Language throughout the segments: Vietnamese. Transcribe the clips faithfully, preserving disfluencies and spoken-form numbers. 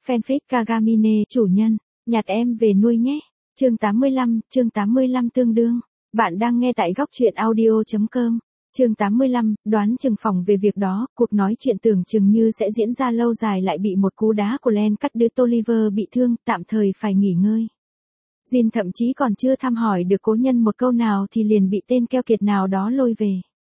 Fanfic Kagamine, chủ nhân, nhặt em về nuôi nhé. Chương tám mươi lăm, chương tám mươi lăm tương đương. Bạn đang nghe tại góc truyện audio chấm com. Chương tám mươi lăm, đoán chừng phòng về việc đó, cuộc nói chuyện tưởng chừng như sẽ diễn ra lâu dài lại bị một cú đá của Len cắt đứt. Oliver bị thương, tạm thời phải nghỉ ngơi. Jin thậm chí còn chưa thăm hỏi được cố nhân một câu nào thì liền bị tên keo kiệt nào đó lôi về.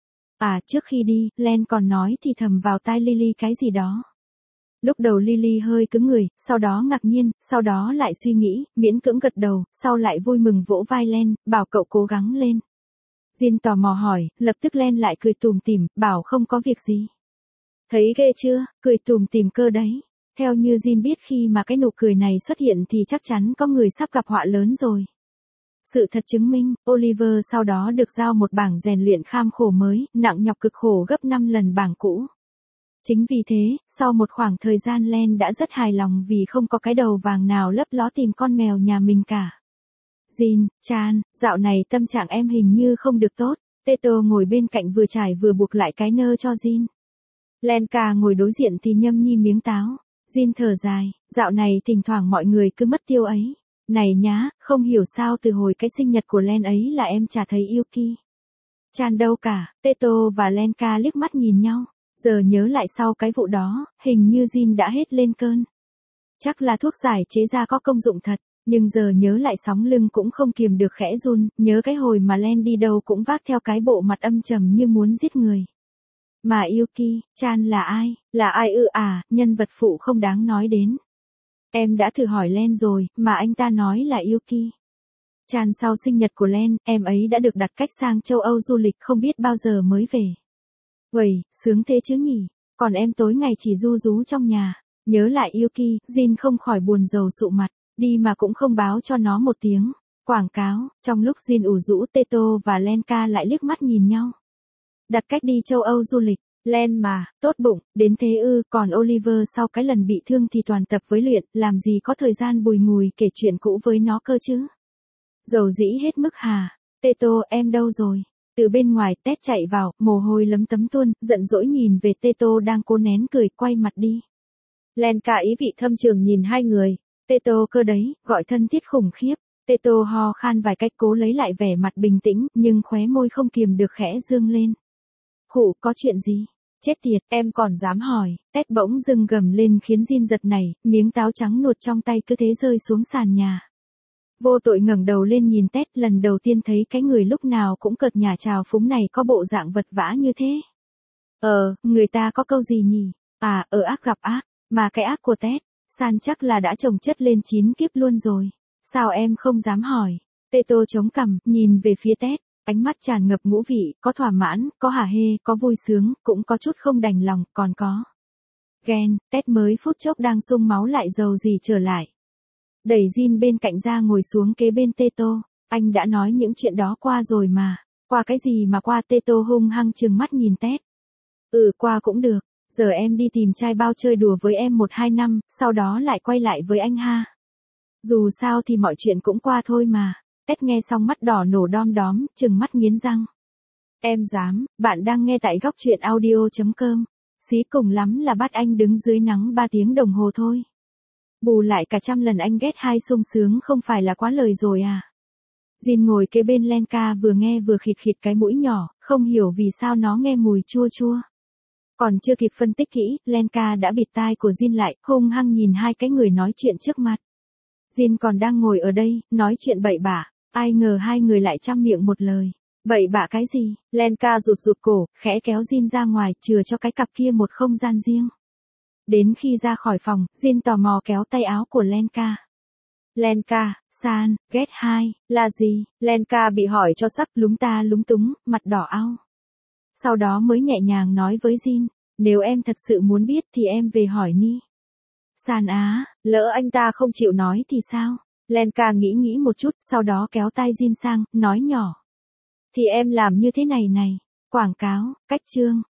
À, trước khi đi, Len còn nói thì thầm vào tai Lily cái gì đó. Lúc đầu Lily hơi cứng người, sau đó ngạc nhiên, sau đó lại suy nghĩ, miễn cưỡng gật đầu, sau lại vui mừng vỗ vai Len, bảo cậu cố gắng lên. Jin tò mò hỏi, lập tức Len lại cười tủm tỉm, bảo không có việc gì. Thấy ghê chưa, cười tủm tỉm cơ đấy. Theo như Jin biết khi mà cái nụ cười này xuất hiện thì chắc chắn có người sắp gặp họa lớn rồi. Sự thật chứng minh, Oliver sau đó được giao một bảng rèn luyện kham khổ mới, nặng nhọc cực khổ gấp năm lần bảng cũ. Chính vì thế, sau một khoảng thời gian Len đã rất hài lòng vì không có cái đầu vàng nào lấp ló tìm con mèo nhà mình cả. Jin, Chan, dạo này tâm trạng em hình như không được tốt. Teto ngồi bên cạnh vừa trải vừa buộc lại cái nơ cho Jin. Lenka ngồi đối diện thì nhâm nhi miếng táo. Jin thở dài, dạo này thỉnh thoảng mọi người cứ mất tiêu ấy. Này nhá, không hiểu sao từ hồi cái sinh nhật của Len ấy là em chả thấy Yuki Chan đâu cả. Teto và Lenka liếc mắt nhìn nhau. Giờ nhớ lại sau cái vụ đó, hình như Jin đã hết lên cơn. Chắc là thuốc giải chế ra có công dụng thật, nhưng giờ nhớ lại sóng lưng cũng không kiềm được khẽ run, nhớ cái hồi mà Len đi đâu cũng vác theo cái bộ mặt âm trầm như muốn giết người. Mà Yuki Chan là ai? Là ai ư à, nhân vật phụ không đáng nói đến. Em đã thử hỏi Len rồi, mà anh ta nói là Yuki Chan sau sinh nhật của Len, em ấy đã được đặt cách sang châu Âu du lịch không biết bao giờ mới về. Uầy, sướng thế chứ nhỉ, còn em tối ngày chỉ ru rú trong nhà. Nhớ lại Yuki, Jin không khỏi buồn rầu sụ mặt, đi mà cũng không báo cho nó một tiếng. Quảng cáo, trong lúc Jin ủ rũ Teto và Lenka lại liếc mắt nhìn nhau. Đặt cách đi châu Âu du lịch, Len mà, tốt bụng, đến thế ư, còn Oliver sau cái lần bị thương thì toàn tập với luyện, làm gì có thời gian bùi ngùi kể chuyện cũ với nó cơ chứ. Dầu dĩ hết mức hà, Teto em đâu rồi? Từ bên ngoài Ted chạy vào, mồ hôi lấm tấm tuôn, giận dỗi nhìn về Teto đang cố nén cười, quay mặt đi. Lenka ý vị thâm trường nhìn hai người. Teto cơ đấy, gọi thân thiết khủng khiếp. Teto ho khan vài cách cố lấy lại vẻ mặt bình tĩnh, nhưng khóe môi không kiềm được khẽ dương lên. Khụ, có chuyện gì? Chết tiệt, em còn dám hỏi. Ted bỗng dưng gầm lên khiến Jin giật nảy, miếng táo trắng nuột trong tay cứ thế rơi xuống sàn nhà. Vô tội ngẩng đầu lên nhìn Ted, lần đầu tiên thấy cái người lúc nào cũng cợt nhả trào phúng này có bộ dạng vật vã như thế. Ờ, người ta có câu gì nhỉ? À, ở ác gặp ác, mà cái ác của Ted, San chắc là đã chồng chất lên chín kiếp luôn rồi. Sao em không dám hỏi? Teto chống cằm, nhìn về phía Ted, ánh mắt tràn ngập ngũ vị, có thỏa mãn, có hả hê, có vui sướng, cũng có chút không đành lòng, còn có ghen. Ted mới phút chốc đang sung máu lại dầu gì trở lại. Đẩy Jin bên cạnh ra ngồi xuống kế bên Teto. Anh đã nói những chuyện đó qua rồi mà. Qua cái gì mà qua? Teto hung hăng trừng mắt nhìn Ted. Ừ, qua cũng được. Giờ em đi tìm trai bao chơi đùa với em một hai năm, sau đó lại quay lại với anh ha. Dù sao thì mọi chuyện cũng qua thôi mà. Ted nghe xong mắt đỏ nổ đom đóm, trừng mắt nghiến răng. Em dám, bạn đang nghe tại góc truyện audio chấm com. Xí cùng lắm là bắt anh đứng dưới nắng ba tiếng đồng hồ thôi. Bù lại cả trăm lần anh ghét hai sung sướng không phải là quá lời rồi à. Jin ngồi kế bên Lenka vừa nghe vừa khịt khịt cái mũi nhỏ, không hiểu vì sao nó nghe mùi chua chua. Còn chưa kịp phân tích kỹ, Lenka đã bịt tai của Jin lại, hung hăng nhìn hai cái người nói chuyện trước mặt. Jin còn đang ngồi ở đây, nói chuyện bậy bạ, ai ngờ hai người lại trăm miệng một lời. Bậy bạ cái gì? Lenka rụt rụt cổ, khẽ kéo Jin ra ngoài, chừa cho cái cặp kia một không gian riêng. Đến khi ra khỏi phòng, Jin tò mò kéo tay áo của Lenka. Lenka, San, ghét hai, là gì? Lenka bị hỏi cho sắc lúng ta lúng túng, mặt đỏ ao. Sau đó mới nhẹ nhàng nói với Jin, nếu em thật sự muốn biết thì em về hỏi Ni. San á, lỡ anh ta không chịu nói thì sao? Lenka nghĩ nghĩ một chút, sau đó kéo tay Jin sang, nói nhỏ. Thì em làm như thế này này, quảng cáo, cách chương.